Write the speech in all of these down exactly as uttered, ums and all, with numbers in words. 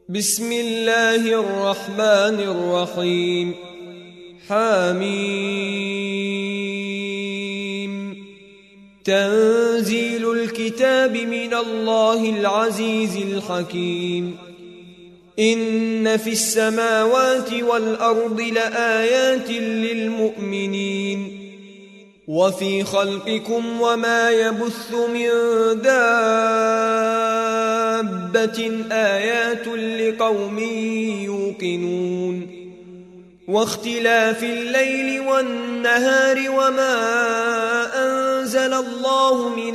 بسم الله الرحمن الرحيم. حميم. تنزيل الكتاب من الله العزيز الحكيم. إن في السماوات والأرض لآيات للمؤمنين وفي خلقكم وما يبث من دابة آيات لقوم يوقنون واختلاف الليل والنهار وما أنزل الله من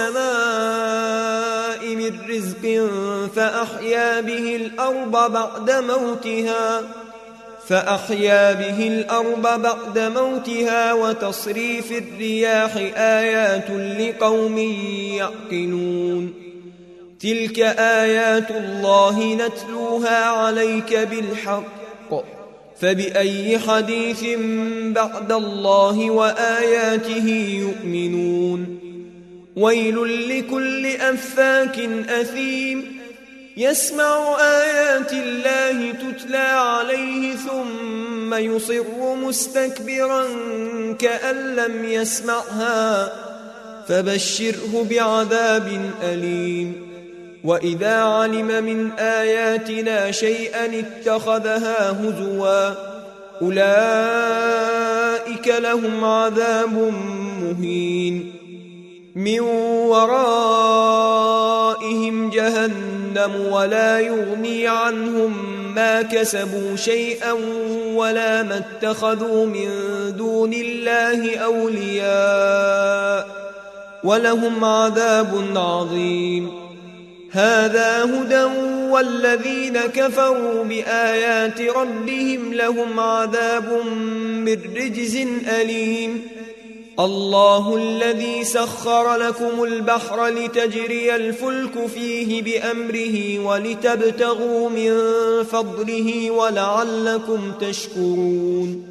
السماء من رزق فأحيا به الأرض بعد موتها فأحيا به الأرض بعد موتها وتصريف الرياح آيات لقوم يعقلون تلك آيات الله نتلوها عليك بالحق فبأي حديث بعد الله وآياته يؤمنون ويل لكل أفاك أثيم يسمع آيات الله تتلى عليه ثم يصر مستكبرا كأن لم يسمعها فبشره بعذاب أليم وإذا علم من آياتنا شيئا اتخذها هزوا أولئك لهم عذاب مهين من ورائهم جهنم ولا يغني عنهم ما كسبوا شيئا ولا ما اتخذوا من دون الله أولياء ولهم عذاب عظيم هذا هدى والذين كفروا بآيات ربهم لهم عذاب من رجز أليم الله الذي سخر لكم البحر لتجري الفلك فيه بأمره ولتبتغوا من فضله ولعلكم تشكرون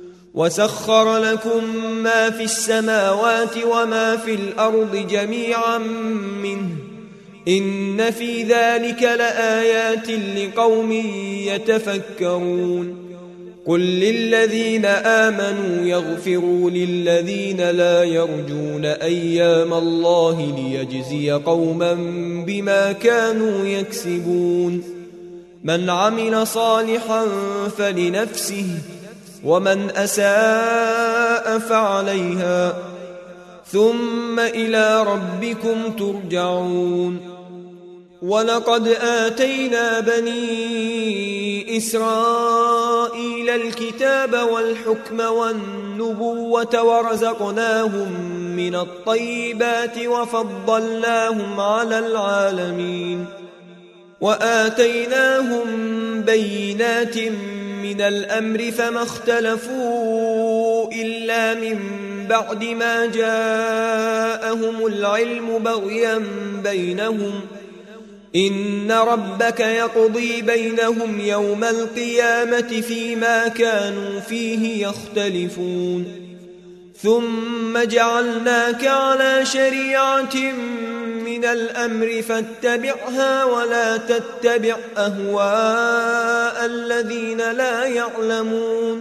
وسخر لكم ما في السماوات وما في الأرض جميعا منه إن في ذلك لآيات لقوم يتفكرون قل للذين آمنوا يغفروا للذين لا يرجون أيام الله ليجزي قوما بما كانوا يكسبون من عمل صالحا فلنفسه ومن أساء فعليها ثم إلى ربكم ترجعون ولقد آتينا بني إسرائيل الكتاب والحكم والنبوة ورزقناهم من الطيبات وفضلناهم على العالمين وآتيناهم بينات من الأمر فما اختلفوا إلا من بعد ما جاءهم العلم بغيا بينهم إن ربك يقضي بينهم يوم القيامة فيما كانوا فيه يختلفون ثم جعلناك على شريعة من الأمر فاتبعها ولا تتبع أهواء الذين لا يعلمون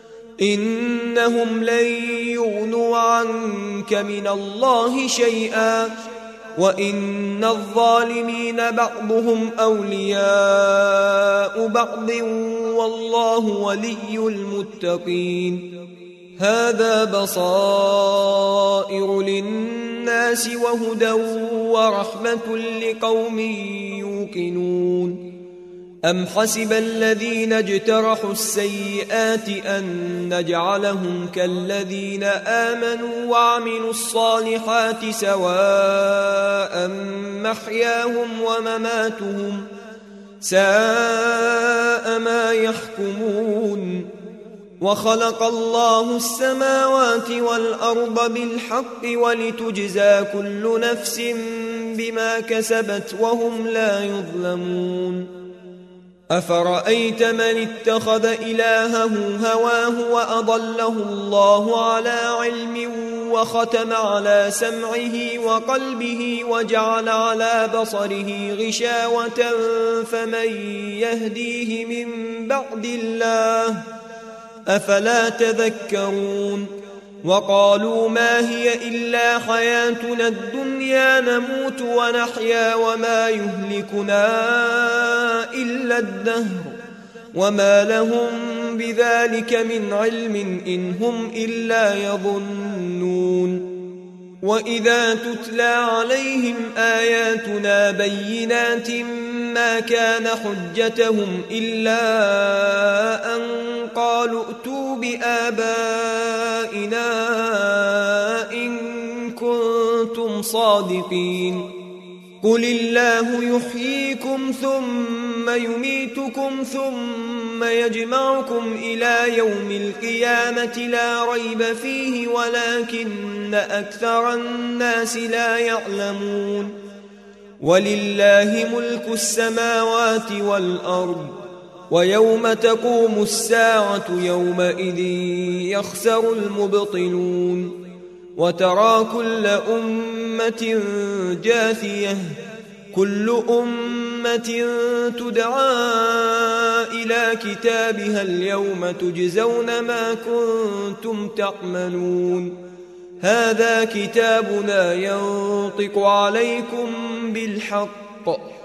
إنهم لن يغنوا عنك من الله شيئا وإن الظالمين بعضهم أولياء بعض والله ولي المتقين هذا بصائر للناس وهدى ورحمة لقوم يوقنون أم حسب الذين اجترحوا السيئات أن نجعلهم كالذين آمنوا وعملوا الصالحات سواء محياهم ومماتهم ساء ما يحكمون وخلق الله السماوات والأرض بالحق ولتجزى كل نفس بما كسبت وهم لا يظلمون أفرأيت من اتخذ إلهه هواه وأضله الله على علم وختم على سمعه وقلبه وجعل على بصره غشاوة فمن يهديه من بعد الله أفلا تذكرون وقالوا ما هي إلا حياتنا الدنيا نموت ونحيا وما يهلكنا إلا الدهر وما لهم بذلك من علم إن هم إلا يظنون وإذا تتلى عليهم آياتنا بينات ما كان حجتهم إلا أن قالوا ائتوا بآبائنا إن كنتم صادقين قل الله يحييكم ثم يميتكم ثم يجمعكم إلى يوم القيامة لا ريب فيه ولكن أكثر الناس لا يعلمون ولله ملك السماوات والأرض ويوم تقوم الساعة يومئذ يخسر المبطلون وترى كل أمة جاثية كل أمة تدعى إلى كتابها اليوم تجزون ما كنتم تعملون هذا كتابنا ينطق عليكم بالحق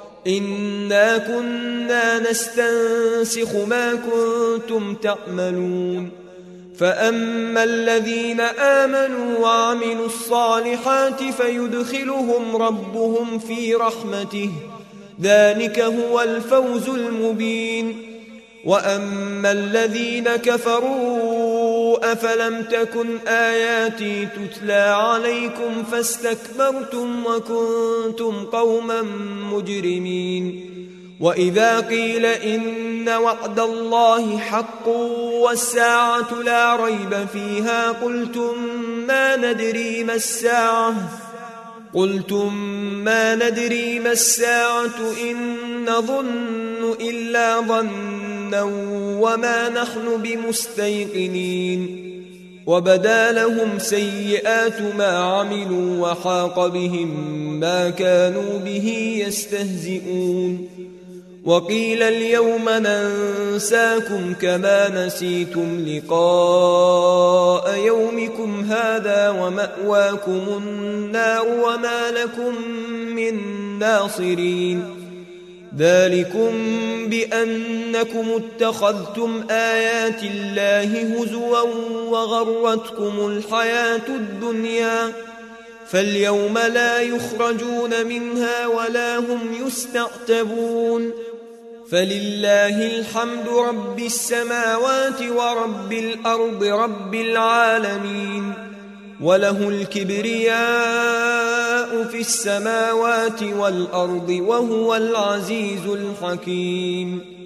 إنا كنا نستنسخ ما كنتم تعملون فأما الذين آمنوا وعملوا الصالحات فيدخلهم ربهم في رحمته ذلك هو الفوز المبين وأما الذين كفروا أفلم تكن آياتي تتلى عليكم فاستكبرتم وكنتم قوما مجرمين وإذا قيل إن وعد الله حق والساعة لا ريب فيها قلتم ما ندري ما الساعة قلتم ما ندري ما الساعة إن نظن إلا ظنا وما نحن بمستيقنين وبدا لهم سيئات ما عملوا وحاق بهم ما كانوا به يستهزئون وقيل اليوم ننساكم كما نسيتم لقاء يومكم هذا ومأواكم النار وما لكم من ناصرين ذلكم بأنكم اتخذتم آيات الله هزوا وغرتكم الحياة الدنيا فاليوم لا يخرجون منها ولا هم يستعتبون فلله الحمد رب السماوات ورب الأرض رب العالمين وله الكبرياء في السماوات والأرض وهو العزيز الحكيم